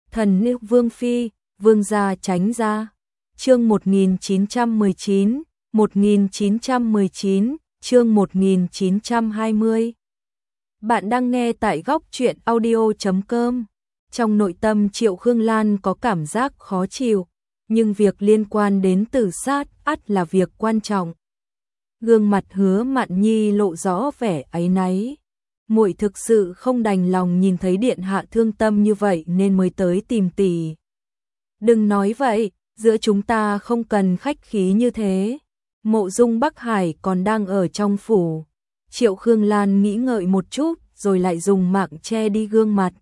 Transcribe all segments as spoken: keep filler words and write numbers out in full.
Thần nữ Vương Phi, Vương gia tránh ra. Chương một nghìn chín trăm mười chín, một nghìn chín trăm mười chín, chương một nghìn chín trăm hai mươi. Bạn đang nghe tại góc truyện audio chấm com. Trong nội tâm Triệu Khương Lan có cảm giác khó chịu, nhưng việc liên quan đến Tử Sát ắt là việc quan trọng. Gương mặt Hứa Mạn Nhi lộ rõ vẻ áy náy. Muội thực sự không đành lòng nhìn thấy điện hạ thương tâm như vậy nên mới tới tìm tỷ. Đừng nói vậy, giữa chúng ta không cần khách khí như thế. Mộ Dung Bắc Hải còn đang ở trong phủ. Triệu Khương Lan nghĩ ngợi một chút rồi lại dùng mạng che đi gương mặt.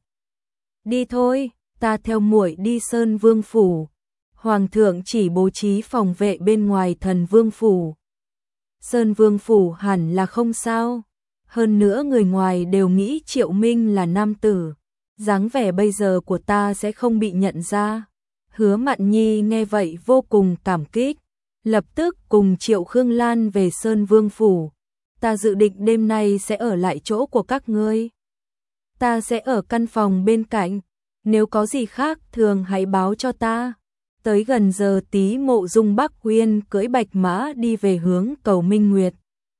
Đi thôi, ta theo muội đi Sơn Vương phủ. Hoàng thượng chỉ bố trí phòng vệ bên ngoài Thần Vương phủ. Sơn Vương phủ hẳn là không sao. Hơn nữa người ngoài đều nghĩ Triệu Minh là nam tử. Dáng vẻ bây giờ của ta sẽ không bị nhận ra. Hứa Mạn Nhi nghe vậy vô cùng cảm kích. Lập tức cùng Triệu Khương Lan về Sơn Vương phủ. Ta dự định đêm nay sẽ ở lại chỗ của các ngươi. Ta sẽ ở căn phòng bên cạnh. Nếu có gì khác thường hãy báo cho ta. Tới gần giờ tí Mộ Dung Bắc Huyên cưỡi bạch mã đi về hướng cầu Minh Nguyệt.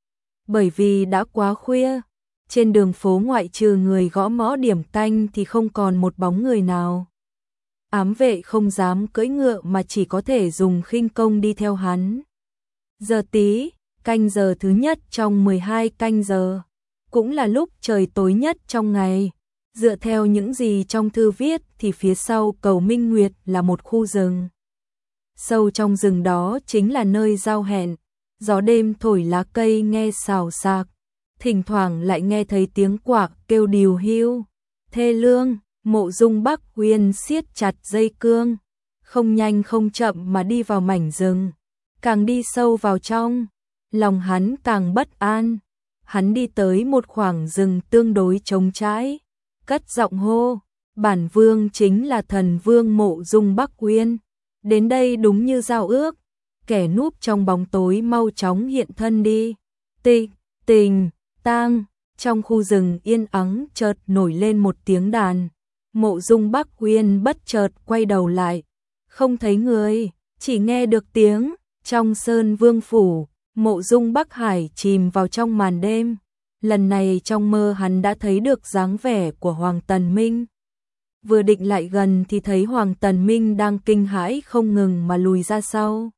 Bởi vì đã quá khuya, trên đường phố ngoại trừ người gõ mõ điểm canh thì không còn một bóng người nào. Ám vệ không dám cưỡi ngựa mà chỉ có thể dùng khinh công đi theo hắn. Giờ tí, canh giờ thứ nhất trong mười hai canh giờ, cũng là lúc trời tối nhất trong ngày. Dựa theo những gì trong thư viết thì phía sau cầu Minh Nguyệt là một khu rừng. Sâu trong rừng đó chính là nơi giao hẹn. Gió đêm thổi lá cây nghe xào xạc, thỉnh thoảng lại nghe thấy tiếng quạc kêu điều hưu. Thê lương, Mộ Dung Bắc Huyên siết chặt dây cương, không nhanh không chậm mà đi vào mảnh rừng. Càng đi sâu vào trong, lòng hắn càng bất an. Hắn đi tới một khoảng rừng tương đối trống trải, cất giọng hô, bản vương chính là Thần Vương Mộ Dung Bắc Huyên. Đến đây đúng như giao ước. Kẻ núp trong bóng tối mau chóng hiện thân đi. Tịch, tình, tang, trong khu rừng yên ắng chợt nổi lên một tiếng đàn. Mộ Dung Bắc Huyên bất chợt quay đầu lại, không thấy người, chỉ nghe được tiếng. Trong Sơn Vương phủ, Mộ Dung Bắc Hải chìm vào trong màn đêm. Lần này trong mơ hắn đã thấy được dáng vẻ của Hoàng Tần Minh. Vừa định lại gần thì thấy Hoàng Tần Minh đang kinh hãi không ngừng mà lùi ra sau.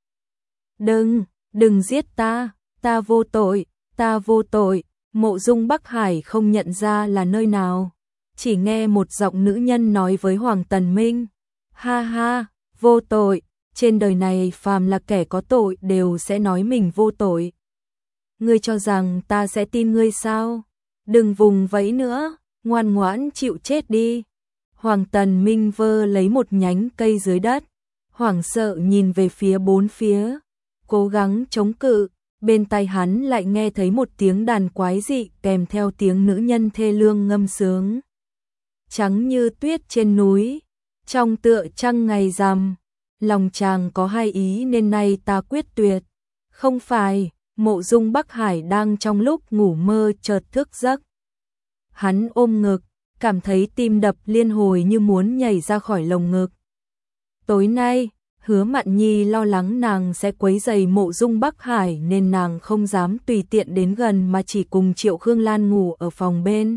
Đừng, đừng giết ta, ta vô tội, ta vô tội. Mộ Dung Bắc Hải không nhận ra là nơi nào. Chỉ nghe một giọng nữ nhân nói với Hoàng Tần Minh. Ha ha, vô tội, trên đời này phàm là kẻ có tội đều sẽ nói mình vô tội. Ngươi cho rằng ta sẽ tin ngươi sao? Đừng vùng vẫy nữa, ngoan ngoãn chịu chết đi. Hoàng Tần Minh vơ lấy một nhánh cây dưới đất, hoảng sợ nhìn về phía bốn phía. Cố gắng chống cự, bên tai hắn lại nghe thấy một tiếng đàn quái dị kèm theo tiếng nữ nhân thê lương ngâm sướng. Trắng như tuyết trên núi, trong tựa trăng ngày rằm, lòng chàng có hai ý nên nay ta quyết tuyệt. Không phải, Mộ Dung Bắc Hải đang trong lúc ngủ mơ chợt thức giấc. Hắn ôm ngực, cảm thấy tim đập liên hồi như muốn nhảy ra khỏi lồng ngực. Tối nay, Hứa Mạn Nhi lo lắng nàng sẽ quấy rầy Mộ Dung Bắc Hải nên nàng không dám tùy tiện đến gần mà chỉ cùng Triệu Khương Lan ngủ ở phòng bên.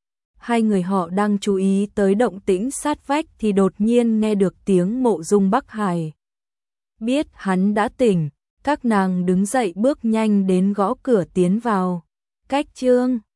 Hai người họ đang chú ý tới động tĩnh sát vách thì đột nhiên nghe được tiếng Mộ Dung Bắc Hải. Biết hắn đã tỉnh, các nàng đứng dậy bước nhanh đến gõ cửa tiến vào. Cách chương